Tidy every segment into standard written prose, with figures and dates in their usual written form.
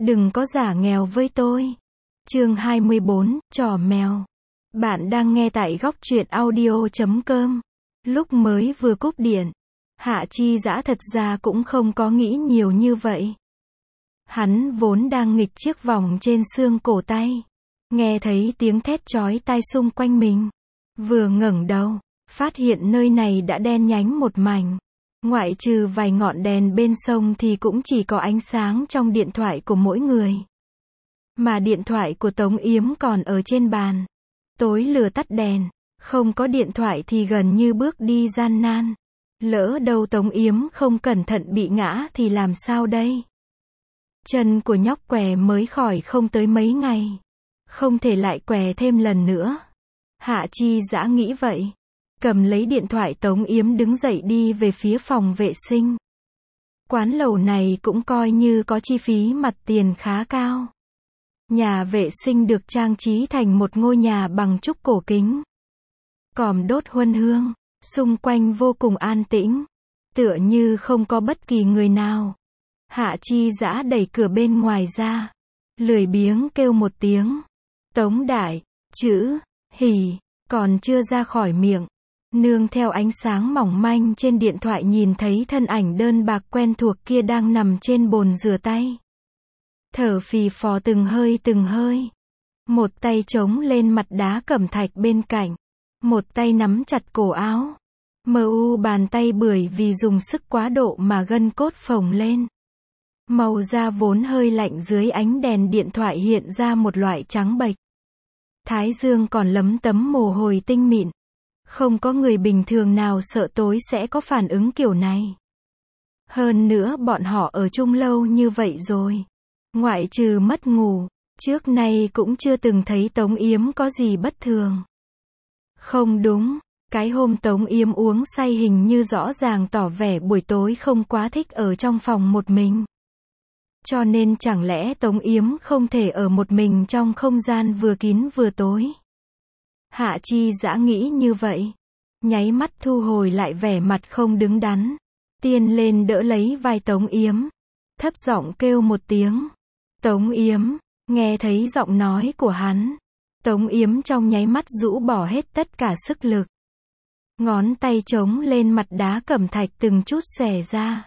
Đừng có giả nghèo với tôi. Chương 24, trò mèo. Bạn đang nghe tại góc truyện audio.com. Lúc mới vừa cúp điện, Hạ Chi Dã thật ra cũng không có nghĩ nhiều như vậy. Hắn vốn đang nghịch chiếc vòng trên xương cổ tay. Nghe thấy tiếng thét chói tai xung quanh mình. Vừa ngẩng đầu, phát hiện nơi này đã đen nhánh một mảnh. Ngoại trừ vài ngọn đèn bên sông thì cũng chỉ có ánh sáng trong điện thoại của mỗi người. Mà điện thoại của Tống Yếm còn ở trên bàn. Tối lửa tắt đèn, không có điện thoại thì gần như bước đi gian nan. Lỡ đâu Tống Yếm không cẩn thận bị ngã thì làm sao đây? Chân của nhóc què mới khỏi không tới mấy ngày. Không thể lại què thêm lần nữa. Hạ Chi Dã nghĩ vậy. Cầm lấy điện thoại Tống Yếm đứng dậy đi về phía phòng vệ sinh. Quán lẩu này cũng coi như có chi phí mặt tiền khá cao. Nhà vệ sinh được trang trí thành một ngôi nhà bằng trúc cổ kính. Còm đốt huân hương, xung quanh vô cùng an tĩnh. Tựa như không có bất kỳ người nào. Hạ Chi Dã đẩy cửa bên ngoài ra. Lười biếng kêu một tiếng. Tống đại, chữ, hỉ, còn chưa ra khỏi miệng. Nương theo ánh sáng mỏng manh trên điện thoại nhìn thấy thân ảnh đơn bạc quen thuộc kia đang nằm trên bồn rửa tay. Thở phì phò từng hơi. Một tay chống lên mặt đá cẩm thạch bên cạnh. Một tay nắm chặt cổ áo. Bàn tay bưởi vì dùng sức quá độ mà gân cốt phồng lên. Màu da vốn hơi lạnh dưới ánh đèn điện thoại hiện ra một loại trắng bệch. Thái dương còn lấm tấm mồ hôi tinh mịn. Không có người bình thường nào sợ tối sẽ có phản ứng kiểu này. Hơn nữa bọn họ ở chung lâu như vậy rồi. Ngoại trừ mất ngủ, trước nay cũng chưa từng thấy Tống Yếm có gì bất thường. Không đúng, cái hôm Tống Yếm uống say hình như rõ ràng tỏ vẻ buổi tối không quá thích ở trong phòng một mình. Cho nên chẳng lẽ Tống Yếm không thể ở một mình trong không gian vừa kín vừa tối. Hạ Chi Dã nghĩ như vậy. Nháy mắt thu hồi lại vẻ mặt không đứng đắn. Tiên lên đỡ lấy vai Tống Yếm. Thấp giọng kêu một tiếng. Tống Yếm, nghe thấy giọng nói của hắn. Tống Yếm trong nháy mắt rũ bỏ hết tất cả sức lực. Ngón tay chống lên mặt đá cẩm thạch từng chút xòe ra.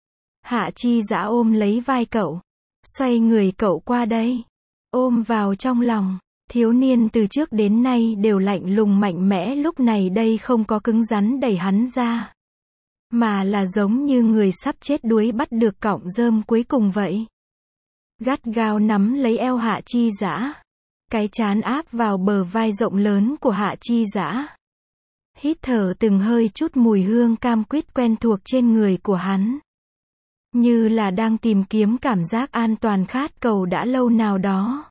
Hạ Chi Dã ôm lấy vai cậu. Xoay người cậu qua đây. Ôm vào trong lòng. Thiếu niên từ trước đến nay đều lạnh lùng mạnh mẽ, lúc này đây không có cứng rắn đẩy hắn ra. Mà là giống như người sắp chết đuối bắt được cọng rơm cuối cùng vậy. Gắt gao nắm lấy eo Hạ Chi Dã. Cái trán áp vào bờ vai rộng lớn của Hạ Chi Dã. Hít thở từng hơi chút mùi hương cam quýt quen thuộc trên người của hắn. Như là đang tìm kiếm cảm giác an toàn khát cầu đã lâu nào đó.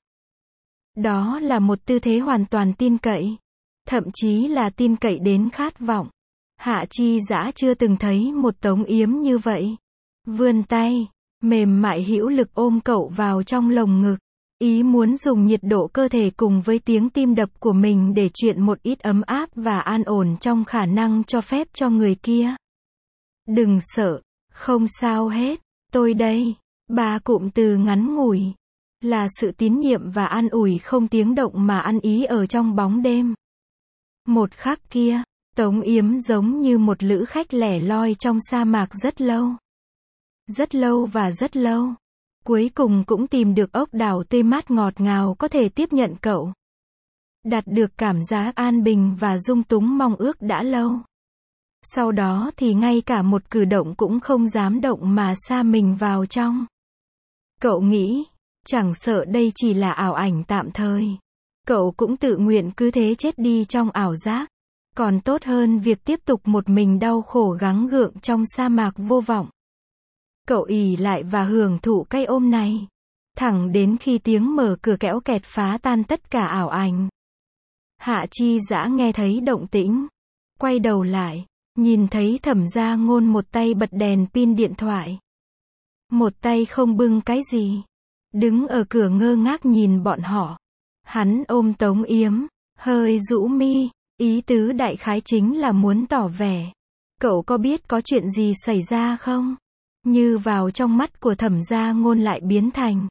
Đó là một tư thế hoàn toàn tin cậy. Thậm chí là tin cậy đến khát vọng. Hạ Chi Dã chưa từng thấy một Tống Yếm như vậy. Vươn tay, mềm mại hữu lực ôm cậu vào trong lồng ngực. Ý muốn dùng nhiệt độ cơ thể cùng với tiếng tim đập của mình để truyền một ít ấm áp và an ổn trong khả năng cho phép cho người kia. Đừng sợ, không sao hết, tôi đây. Ba cụm từ ngắn ngủi. Là sự tín nhiệm và an ủi không tiếng động mà ăn ý ở trong bóng đêm. Một khắc kia, Tống Yếm giống như một lữ khách lẻ loi trong sa mạc rất lâu. Rất lâu và rất lâu. Cuối cùng cũng tìm được ốc đảo tươi mát ngọt ngào có thể tiếp nhận cậu. Đạt được cảm giác an bình và dung túng mong ước đã lâu. Sau đó thì ngay cả một cử động cũng không dám động mà sa mình vào trong. Cậu nghĩ, chẳng sợ đây chỉ là ảo ảnh tạm thời. Cậu cũng tự nguyện cứ thế chết đi trong ảo giác. Còn tốt hơn việc tiếp tục một mình đau khổ gắng gượng trong sa mạc vô vọng. Cậu ỷ lại và hưởng thụ cái ôm này. Thẳng đến khi tiếng mở cửa kẽo kẹt phá tan tất cả ảo ảnh. Hạ Chi Dã nghe thấy động tĩnh. Quay đầu lại, nhìn thấy Thẩm Gia Ngôn một tay bật đèn pin điện thoại. Một tay không bưng cái gì. Đứng ở cửa ngơ ngác nhìn bọn họ. Hắn ôm Tống Yếm, hơi rũ mi, ý tứ đại khái chính là muốn tỏ vẻ. Cậu có biết có chuyện gì xảy ra không? Như vào trong mắt của Thẩm Gia Ngôn lại biến thành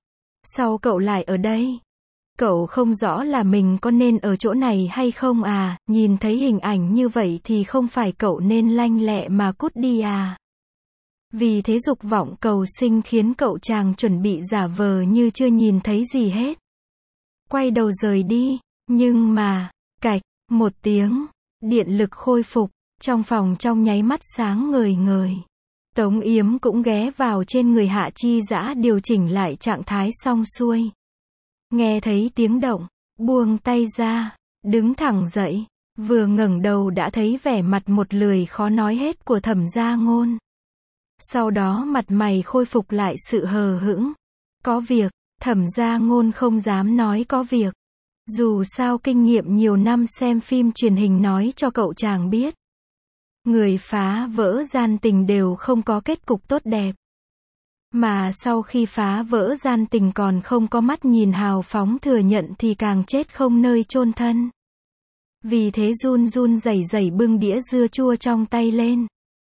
Sao cậu lại ở đây? Cậu không rõ là mình có nên ở chỗ này hay không à, nhìn thấy hình ảnh như vậy thì không phải cậu nên lanh lẹ mà cút đi à? Vì thế dục vọng cầu sinh khiến cậu chàng chuẩn bị giả vờ như chưa nhìn thấy gì hết. Quay đầu rời đi, nhưng mà, cạch, một tiếng, điện lực khôi phục, trong phòng trong nháy mắt sáng ngời ngời. Tống Yếm cũng ghé vào trên người Hạ Chi Dã điều chỉnh lại trạng thái xong xuôi. Nghe thấy tiếng động, buông tay ra, đứng thẳng dậy, vừa ngẩng đầu đã thấy vẻ mặt một lười khó nói hết của Thẩm Gia Ngôn. Sau đó mặt mày khôi phục lại sự hờ hững. Có việc, Thẩm Gia Ngôn không dám nói có việc. Dù sao kinh nghiệm nhiều năm xem phim truyền hình nói cho cậu chàng biết. Người phá vỡ gian tình đều không có kết cục tốt đẹp. Mà sau khi phá vỡ gian tình còn không có mắt nhìn hào phóng thừa nhận thì càng chết không nơi chôn thân. Vì thế run run rẩy rẩy bưng đĩa dưa chua trong tay lên.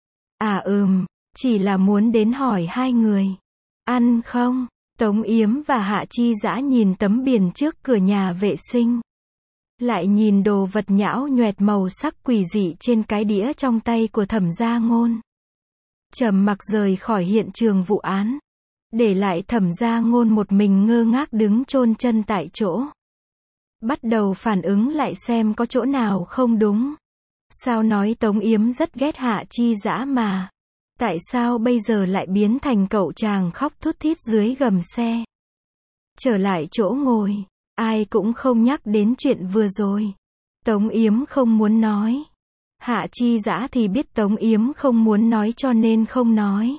Chỉ là muốn đến hỏi hai người. Ăn không? Tống Yếm và Hạ Chi Dã nhìn tấm biển trước cửa nhà vệ sinh. Lại nhìn đồ vật nhão nhoẹt màu sắc quỷ dị trên cái đĩa trong tay của Thẩm Gia Ngôn. Trầm mặc rời khỏi hiện trường vụ án. Để lại Thẩm Gia Ngôn một mình ngơ ngác đứng chôn chân tại chỗ. Bắt đầu phản ứng lại xem có chỗ nào không đúng. Sao nói Tống Yếm rất ghét Hạ Chi Dã mà. Tại sao bây giờ lại biến thành cậu chàng khóc thút thít dưới gầm xe? Trở lại chỗ ngồi, ai cũng không nhắc đến chuyện vừa rồi. Tống Yếm không muốn nói. Hạ Chi Dã thì biết Tống Yếm không muốn nói cho nên không nói.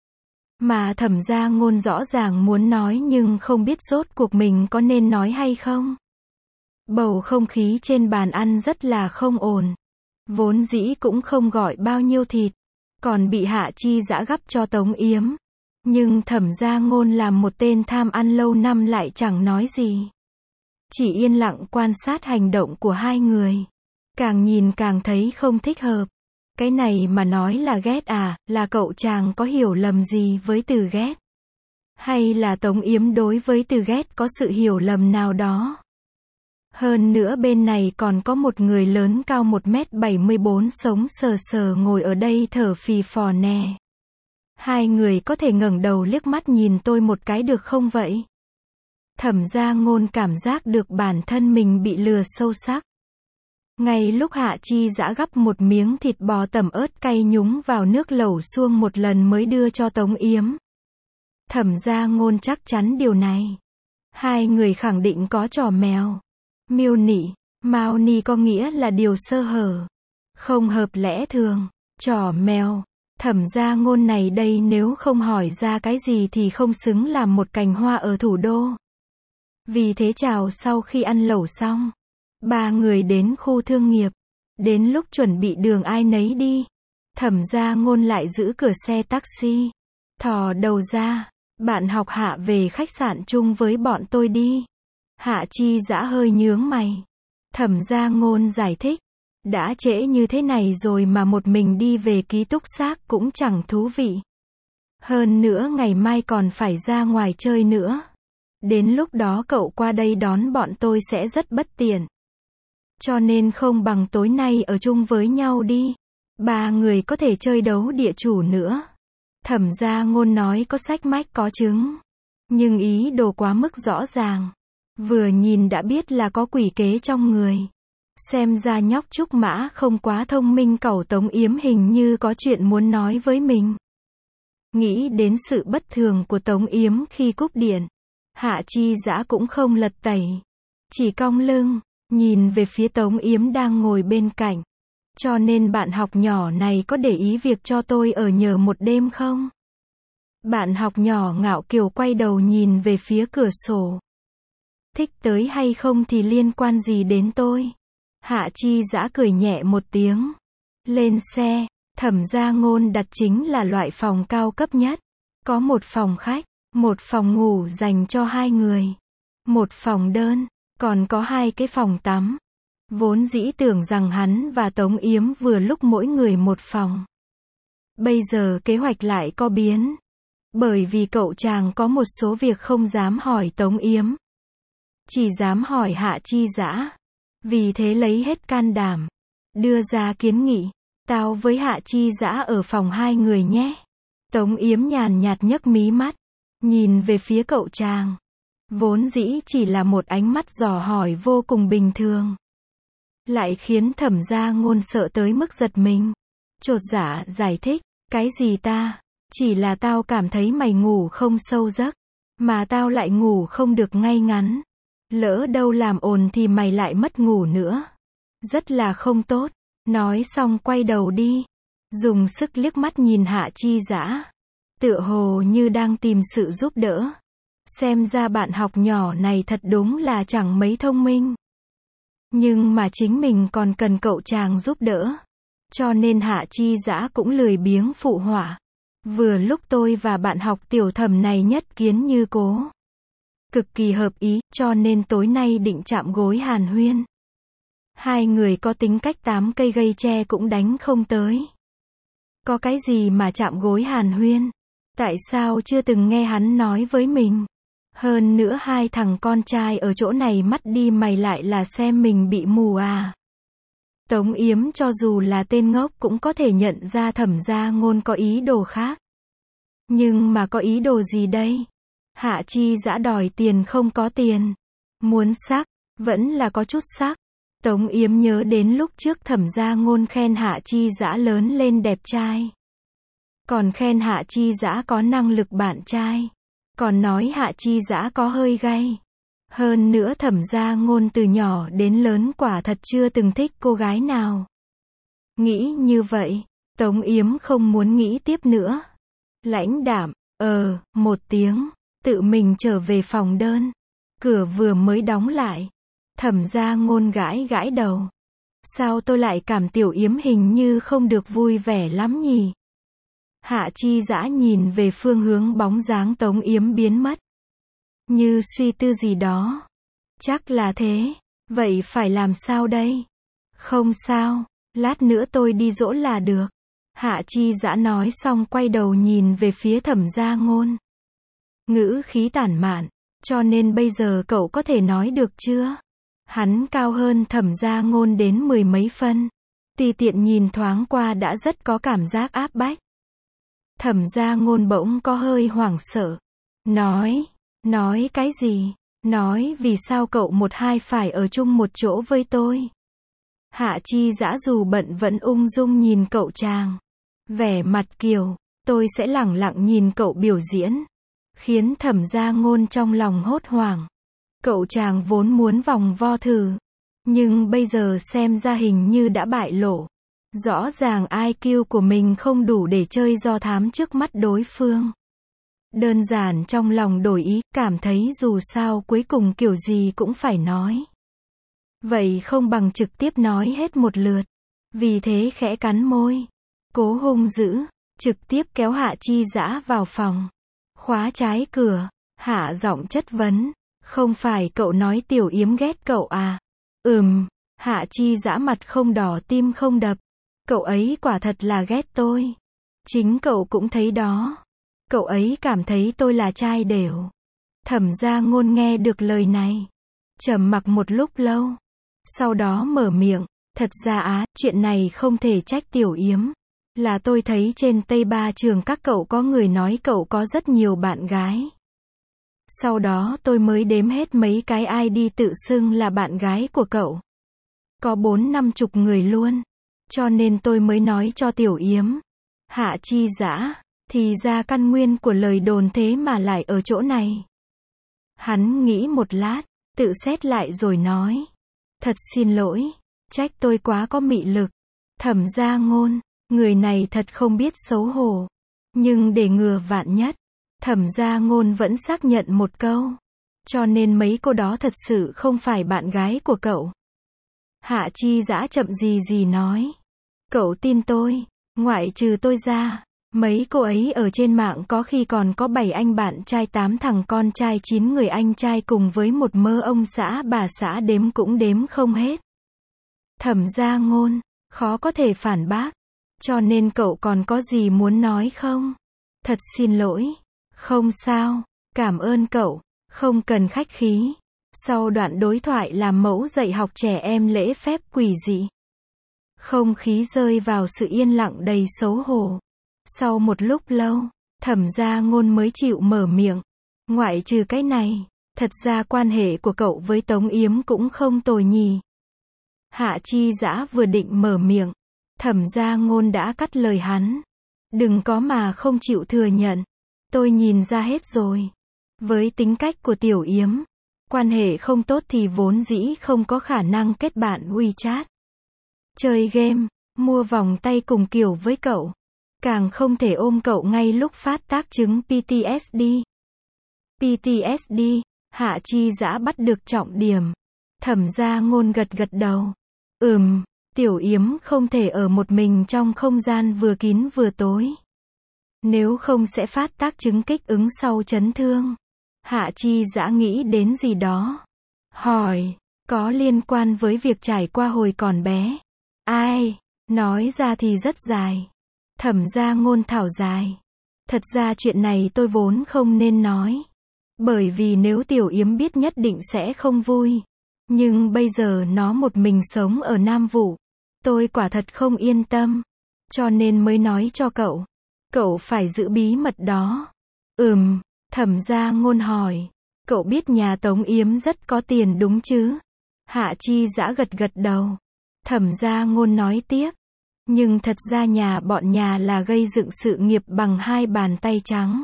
Mà Thẩm Gia Ngôn rõ ràng muốn nói nhưng không biết rốt cuộc mình có nên nói hay không. Bầu không khí trên bàn ăn rất là không ổn. Vốn dĩ cũng không gọi bao nhiêu thịt. Còn bị Hạ Chi Dã gắp cho Tống Yếm. Nhưng Thẩm Gia Ngôn làm một tên tham ăn lâu năm lại chẳng nói gì. Chỉ yên lặng quan sát hành động của hai người. Càng nhìn càng thấy không thích hợp. Cái này mà nói là ghét à, là cậu chàng có hiểu lầm gì với từ ghét? Hay là Tống Yếm đối với từ ghét có sự hiểu lầm nào đó? Hơn nữa bên này còn có một người lớn cao 1m74 sống sờ sờ ngồi ở đây thở phì phò nè. Hai người có thể ngẩng đầu liếc mắt nhìn tôi một cái được không vậy? Thẩm Gia Ngôn cảm giác được bản thân mình bị lừa sâu sắc. Ngay lúc Hạ Chi Dã gắp một miếng thịt bò tẩm ớt cay nhúng vào nước lẩu suông một lần mới đưa cho Tống Yếm. Thẩm Gia Ngôn chắc chắn điều này. Hai người khẳng định có trò mèo. Miêu nị, mao ni có nghĩa là điều sơ hở. Không hợp lẽ thường. Trò mèo. Thẩm Gia Ngôn này đây nếu không hỏi ra cái gì thì không xứng làm một cành hoa ở thủ đô. Vì thế chào sau khi ăn lẩu xong. Ba người đến khu thương nghiệp. Đến lúc chuẩn bị đường ai nấy đi. Thẩm Gia Ngôn lại giữ cửa xe taxi. Thò đầu ra. Bạn học Hạ về khách sạn chung với bọn tôi đi. Hạ Chi Dã hơi nhướng mày. Thẩm Gia Ngôn giải thích. Đã trễ như thế này rồi mà một mình đi về ký túc xá cũng chẳng thú vị. Hơn nữa ngày mai còn phải ra ngoài chơi nữa. Đến lúc đó cậu qua đây đón bọn tôi sẽ rất bất tiện. Cho nên không bằng tối nay ở chung với nhau đi. Ba người có thể chơi đấu địa chủ nữa. Thẩm Gia Ngôn nói có sách mách có chứng. Nhưng ý đồ quá mức rõ ràng. Vừa nhìn đã biết là có quỷ kế trong người. Xem ra nhóc Trúc Mã không quá thông minh, cẩu Tống Yếm hình như có chuyện muốn nói với mình. Nghĩ đến sự bất thường của Tống Yếm khi cúp điện. Hạ Chi Dã cũng không lật tẩy. Chỉ cong lưng, nhìn về phía Tống Yếm đang ngồi bên cạnh. Cho nên bạn học nhỏ này có để ý việc cho tôi ở nhờ một đêm không? Bạn học nhỏ ngạo kiều quay đầu nhìn về phía cửa sổ. Thích tới hay không thì liên quan gì đến tôi? Hạ Chi Dã cười nhẹ một tiếng. Lên xe, Thẩm Gia Ngôn đặt chính là loại phòng cao cấp nhất. Có một phòng khách, một phòng ngủ dành cho hai người, một phòng đơn, còn có hai cái phòng tắm. Vốn dĩ tưởng rằng hắn và Tống Yếm vừa lúc mỗi người một phòng. Bây giờ kế hoạch lại có biến. Bởi vì cậu chàng có một số việc không dám hỏi Tống Yếm. Chỉ dám hỏi Hạ Chi Dã. Vì thế lấy hết can đảm. Đưa ra kiến nghị. Tao với Hạ Chi Dã ở phòng hai người nhé. Tống Yếm nhàn nhạt nhấc mí mắt. Nhìn về phía cậu chàng. Vốn dĩ chỉ là một ánh mắt dò hỏi vô cùng bình thường. Lại khiến Thẩm Gia Ngôn sợ tới mức giật mình. Chột dạ giải thích. Cái gì ta? Chỉ là tao cảm thấy mày ngủ không sâu giấc. Mà tao lại ngủ không được ngay ngắn. Lỡ đâu làm ồn thì mày lại mất ngủ nữa. Rất là không tốt. Nói xong quay đầu đi. Dùng sức liếc mắt nhìn Hạ Chi Dã. Tựa hồ như đang tìm sự giúp đỡ. Xem ra bạn học nhỏ này thật đúng là chẳng mấy thông minh. Nhưng mà chính mình còn cần cậu chàng giúp đỡ. Cho nên Hạ Chi Dã cũng lười biếng phụ họa. Vừa lúc tôi và bạn học Tiểu Thẩm này nhất kiến như cố. Cực kỳ hợp ý, cho nên tối nay định chạm gối hàn huyên. Hai người có tính cách 8 cây gây tre cũng đánh không tới. Có cái gì mà chạm gối hàn huyên? Tại sao chưa từng nghe hắn nói với mình? Hơn nữa hai thằng con trai ở chỗ này mắt đi mày lại là xem mình bị mù à? Tống Yếm cho dù là tên ngốc cũng có thể nhận ra Thẩm Gia Ngôn có ý đồ khác. Nhưng mà có ý đồ gì đây? Hạ Chi Dã đòi tiền không có tiền. Muốn sắc, vẫn là có chút sắc. Tống Yếm nhớ đến lúc trước Thẩm Gia Ngôn khen Hạ Chi Dã lớn lên đẹp trai. Còn khen Hạ Chi Dã có năng lực bạn trai. Còn nói Hạ Chi Dã có hơi gay. Hơn nữa Thẩm Gia Ngôn từ nhỏ đến lớn quả thật chưa từng thích cô gái nào. Nghĩ như vậy, Tống Yếm không muốn nghĩ tiếp nữa. Lãnh đạm, một tiếng, tự mình trở về phòng đơn. Cửa vừa mới đóng lại. Thẩm Gia Ngôn gãi gãi đầu. Sao tôi lại cảm Tiểu Yếm hình như không được vui vẻ lắm nhỉ? Hạ Chi Dã nhìn về phương hướng bóng dáng Tống Yếm biến mất. Như suy tư gì đó. Chắc là thế. Vậy phải làm sao đây? Không sao, lát nữa tôi đi dỗ là được. Hạ Chi Dã nói xong quay đầu nhìn về phía Thẩm Gia Ngôn. Ngữ khí tản mạn. Cho nên bây giờ cậu có thể nói được chưa? Hắn cao hơn Thẩm Gia Ngôn đến 10 mấy phân. Tùy tiện nhìn thoáng qua đã rất có cảm giác áp bách. Thẩm Gia Ngôn bỗng có hơi hoảng sợ. Nói cái gì? Nói vì sao cậu một hai phải ở chung một chỗ với tôi? Hạ Chi Dã dù bận vẫn ung dung nhìn cậu chàng. Vẻ mặt kiểu, tôi sẽ lẳng lặng nhìn cậu biểu diễn. Khiến Thẩm Gia Ngôn trong lòng hốt hoảng. Cậu chàng vốn muốn vòng vo thử. Nhưng bây giờ xem ra hình như đã bại lộ. Rõ ràng IQ của mình không đủ để chơi do thám trước mắt đối phương. Đơn giản trong lòng đổi ý, cảm thấy dù sao cuối cùng kiểu gì cũng phải nói. Vậy không bằng trực tiếp nói hết một lượt. Vì thế khẽ cắn môi. Cố hung dữ, trực tiếp kéo Hạ Chi Dã vào phòng. Khóa trái cửa, hạ giọng chất vấn. Không phải cậu nói Tiểu Yếm ghét cậu à? Hạ Chi Dã mặt không đỏ tim không đập. Cậu ấy quả thật là ghét tôi. Chính cậu cũng thấy đó. Cậu ấy cảm thấy tôi là trai đểu. Thẩm Gia Ngôn nghe được lời này. Trầm mặc một lúc lâu. Sau đó mở miệng. Thật ra chuyện này không thể trách Tiểu Yếm. Là tôi thấy trên Tây Ba trường các cậu có người nói cậu có rất nhiều bạn gái. Sau đó tôi mới đếm hết mấy cái ID tự xưng là bạn gái của cậu. Có 40-50 người luôn. Cho nên tôi mới nói cho Tiểu Yếm. Hạ Chi Dã, thì ra căn nguyên của lời đồn thế mà lại ở chỗ này. Hắn nghĩ một lát, tự xét lại rồi nói. Thật xin lỗi, trách tôi quá có mị lực. Thẩm Gia Ngôn, người này thật không biết xấu hổ. Nhưng để ngừa vạn nhất, Thẩm Gia Ngôn vẫn xác nhận một câu. Cho nên mấy cô đó thật sự không phải bạn gái của cậu. Hạ Chi Dã chậm gì nói. Cậu tin tôi, ngoại trừ tôi ra, mấy cô ấy ở trên mạng có khi còn có 7 anh bạn trai 8 thằng con trai 9 người anh trai cùng với một mơ ông xã bà xã đếm cũng đếm không hết. Thẩm Gia Ngôn, khó có thể phản bác. Cho nên cậu còn có gì muốn nói không? Thật xin lỗi, Không sao, cảm ơn cậu, không cần khách khí. Sau đoạn đối thoại làm mẫu dạy học trẻ em lễ phép quỷ dị. Không khí rơi vào sự yên lặng đầy xấu hổ. Sau một lúc lâu, Thẩm Gia Ngôn mới chịu mở miệng. Ngoại trừ cái này, thật ra quan hệ của cậu với Tống Yếm cũng không tồi nhỉ. Hạ Chi Dã vừa định mở miệng, Thẩm Gia Ngôn đã cắt lời hắn. Đừng có mà không chịu thừa nhận. Tôi nhìn ra hết rồi. Với tính cách của Tiểu Yếm, quan hệ không tốt thì vốn dĩ không có khả năng kết bạn WeChat. Chơi game, mua vòng tay cùng kiểu với cậu. Càng không thể ôm cậu ngay lúc phát tác chứng PTSD. PTSD, Hạ Chi Dã bắt được trọng điểm. Thẩm Gia Ngôn gật gật đầu. Tiểu Yếm không thể ở một mình trong không gian vừa kín vừa tối. Nếu không sẽ phát tác chứng kích ứng sau chấn thương. Hạ Chi Dã nghĩ đến gì đó. Hỏi, có liên quan với việc trải qua hồi còn bé. Ai, nói ra thì rất dài. Thẩm Gia Ngôn thảo dài. Thật ra chuyện này tôi vốn không nên nói. Bởi vì nếu Tiểu Yếm biết nhất định sẽ không vui. Nhưng bây giờ nó một mình sống ở Nam Vũ. Tôi quả thật không yên tâm. Cho nên mới nói cho cậu. Cậu phải giữ bí mật đó. Thẩm Gia Ngôn hỏi. Cậu biết nhà Tống Yếm rất có tiền đúng chứ? Hạ Chi Dã gật gật đầu. Thẩm Gia Ngôn nói tiếp. Nhưng thật ra bọn nhà là gây dựng sự nghiệp bằng hai bàn tay trắng.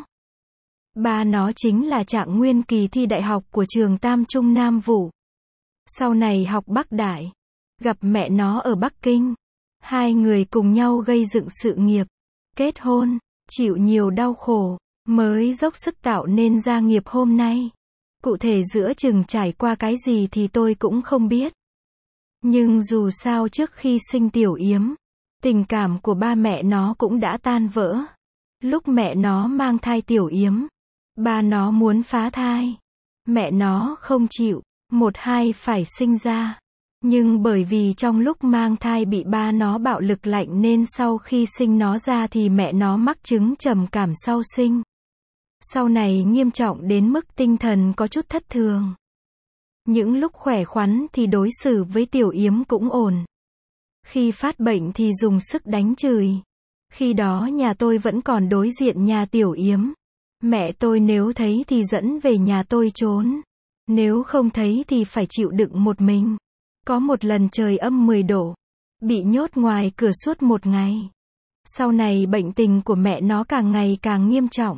Ba nó chính là trạng nguyên kỳ thi đại học của trường Tam Trung Nam Vũ. Sau này học Bắc Đại. Gặp mẹ nó ở Bắc Kinh. Hai người cùng nhau gây dựng sự nghiệp. Kết hôn, chịu nhiều đau khổ, mới dốc sức tạo nên gia nghiệp hôm nay. Cụ thể giữa chừng trải qua cái gì thì tôi cũng không biết. Nhưng dù sao trước khi sinh Tiểu Yếm, tình cảm của ba mẹ nó cũng đã tan vỡ. Lúc mẹ nó mang thai Tiểu Yếm, ba nó muốn phá thai. Mẹ nó không chịu, hai phải sinh ra. Nhưng bởi vì trong lúc mang thai bị ba nó bạo lực lạnh nên sau khi sinh nó ra thì mẹ nó mắc chứng trầm cảm sau sinh. Sau này nghiêm trọng đến mức tinh thần có chút thất thường. Những lúc khỏe khoắn thì đối xử với Tiểu Yếm cũng ổn. Khi phát bệnh thì dùng sức đánh chửi. Khi đó nhà tôi vẫn còn đối diện nhà Tiểu Yếm. Mẹ tôi nếu thấy thì dẫn về nhà tôi trốn. Nếu không thấy thì phải chịu đựng một mình. Có một lần trời âm 10 độ. Bị nhốt ngoài cửa suốt một ngày. Sau này bệnh tình của mẹ nó càng ngày càng nghiêm trọng.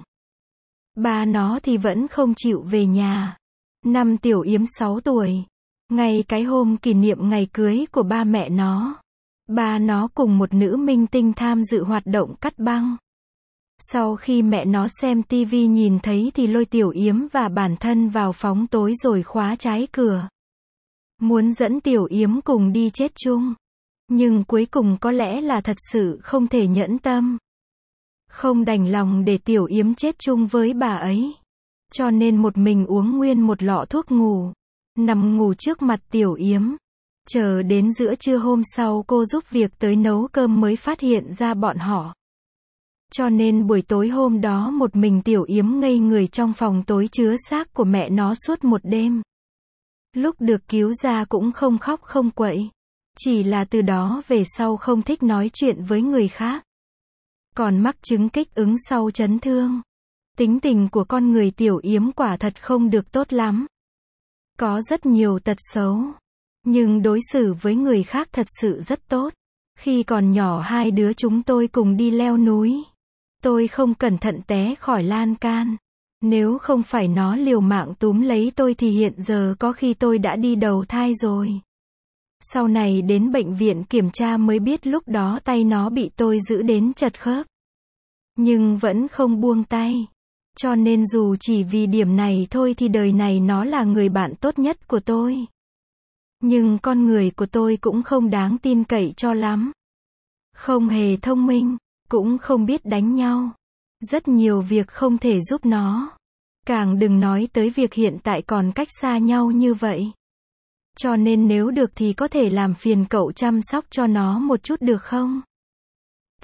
Ba nó thì vẫn không chịu về nhà. Năm Tiểu Yếm 6 tuổi. Ngay cái hôm kỷ niệm ngày cưới của ba mẹ nó. Ba nó cùng một nữ minh tinh tham dự hoạt động cắt băng. Sau khi mẹ nó xem tivi nhìn thấy thì lôi Tiểu Yếm và bản thân vào phòng tối rồi khóa trái cửa. Muốn dẫn Tiểu Yếm cùng đi chết chung. Nhưng cuối cùng có lẽ là thật sự không thể nhẫn tâm. Không đành lòng để Tiểu Yếm chết chung với bà ấy. Cho nên một mình uống nguyên một lọ thuốc ngủ. Nằm ngủ trước mặt Tiểu Yếm. Chờ đến giữa trưa hôm sau cô giúp việc tới nấu cơm mới phát hiện ra bọn họ. Cho nên buổi tối hôm đó một mình Tiểu Yếm ngây người trong phòng tối chứa xác của mẹ nó suốt một đêm. Lúc được cứu ra cũng không khóc không quậy. Chỉ là từ đó về sau không thích nói chuyện với người khác. Còn mắc chứng kích ứng sau chấn thương. Tính tình của con người Tiểu Yếm quả thật không được tốt lắm. Có rất nhiều tật xấu. Nhưng đối xử với người khác thật sự rất tốt. Khi còn nhỏ hai đứa chúng tôi cùng đi leo núi. Tôi không cẩn thận té khỏi lan can. Nếu không phải nó liều mạng túm lấy tôi thì hiện giờ có khi tôi đã đi đầu thai rồi. Sau này đến bệnh viện kiểm tra mới biết lúc đó tay nó bị tôi giữ đến chật khớp. Nhưng vẫn không buông tay. Cho nên dù chỉ vì điểm này thôi thì đời này nó là người bạn tốt nhất của tôi. Nhưng con người của tôi cũng không đáng tin cậy cho lắm. Không hề thông minh, cũng không biết đánh nhau. Rất nhiều việc không thể giúp nó. Càng đừng nói tới việc hiện tại còn cách xa nhau như vậy. Cho nên nếu được thì có thể làm phiền cậu chăm sóc cho nó một chút được không?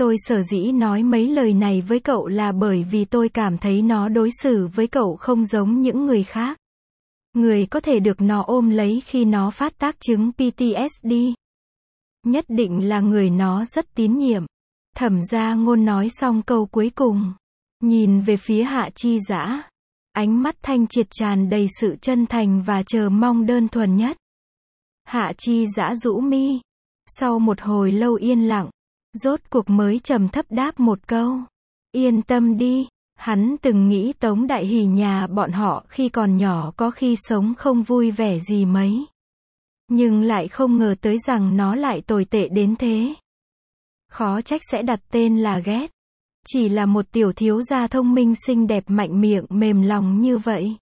Tôi sở dĩ nói mấy lời này với cậu là bởi vì tôi cảm thấy nó đối xử với cậu không giống những người khác. Người có thể được nó ôm lấy khi nó phát tác chứng PTSD. Nhất định là người nó rất tín nhiệm. Thẩm Gia Ngôn nói xong câu cuối cùng. Nhìn về phía Hạ Chi Dã. Ánh mắt thanh triệt tràn đầy sự chân thành và chờ mong đơn thuần nhất. Hạ Chi Dã rũ mi. Sau một hồi lâu yên lặng, rốt cuộc mới trầm thấp đáp một câu. Yên tâm đi, hắn từng nghĩ Tống Đại Hỷ nhà bọn họ khi còn nhỏ có khi sống không vui vẻ gì mấy. Nhưng lại không ngờ tới rằng nó lại tồi tệ đến thế. Khó trách sẽ đặt tên là ghét. Chỉ là một tiểu thiếu gia thông minh xinh đẹp mạnh miệng mềm lòng như vậy.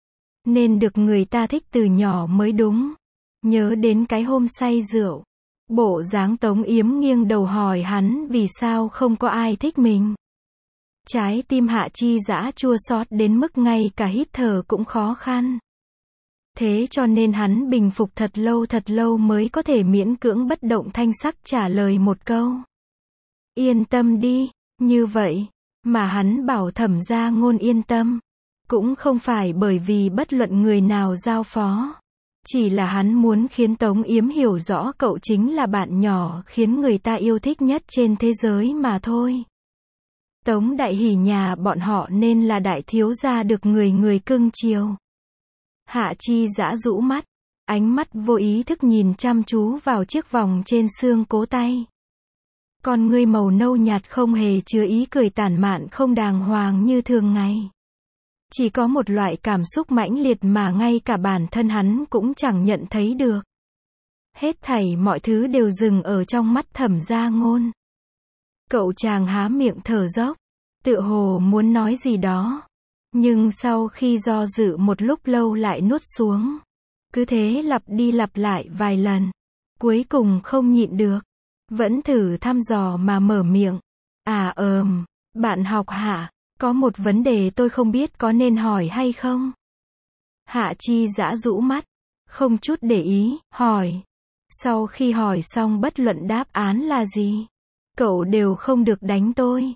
Nên được người ta thích từ nhỏ mới đúng. Nhớ đến cái hôm say rượu. Bộ dáng Tống Yếm nghiêng đầu hỏi hắn vì sao không có ai thích mình. Trái tim Hạ Chi Dã chua xót đến mức ngay cả hít thở cũng khó khăn. Thế cho nên hắn bình phục thật lâu mới có thể miễn cưỡng bất động thanh sắc trả lời một câu. Yên tâm đi, như vậy, mà hắn bảo Thẩm Gia Ngôn yên tâm. Cũng không phải bởi vì bất luận người nào giao phó. Chỉ là hắn muốn khiến Tống Yếm hiểu rõ cậu chính là bạn nhỏ khiến người ta yêu thích nhất trên thế giới mà thôi. Tống Đại Hỷ nhà bọn họ nên là đại thiếu gia được người cưng chiều. Hạ Chi Dã rũ mắt, ánh mắt vô ý thức nhìn chăm chú vào chiếc vòng trên xương cố tay. Con ngươi màu nâu nhạt không hề chứa ý cười tản mạn không đàng hoàng như thường ngày. Chỉ có một loại cảm xúc mãnh liệt mà ngay cả bản thân hắn cũng chẳng nhận thấy được. Hết thảy mọi thứ đều dừng ở trong mắt Thẩm Gia Ngôn. Cậu chàng há miệng thở dốc, tựa hồ muốn nói gì đó. Nhưng sau khi do dự một lúc lâu lại nuốt xuống. Cứ thế lặp đi lặp lại vài lần. Cuối cùng không nhịn được. Vẫn thử thăm dò mà mở miệng. Bạn học Hạ, có một vấn đề tôi không biết có nên hỏi hay không? Hạ Chi Dã rũ mắt, không chút để ý, hỏi. Sau khi hỏi xong bất luận đáp án là gì, cậu đều không được đánh tôi.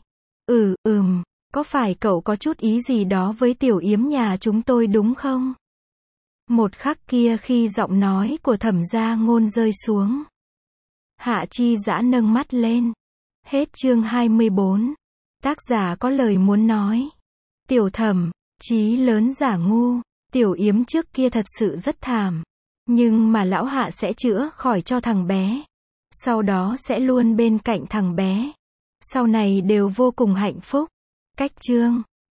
Có phải cậu có chút ý gì đó với Tiểu Yếm nhà chúng tôi đúng không? Một khắc kia khi giọng nói của Thẩm Gia Ngôn rơi xuống. Hạ Chi Dã nâng mắt lên. Hết chương 24. Tác giả có lời muốn nói. Tiểu Thẩm, chí lớn giả ngu. Tiểu Yếm trước kia thật sự rất thảm. Nhưng mà lão Hạ sẽ chữa khỏi cho thằng bé. Sau đó sẽ luôn bên cạnh thằng bé. Sau này đều vô cùng hạnh phúc. Cách chương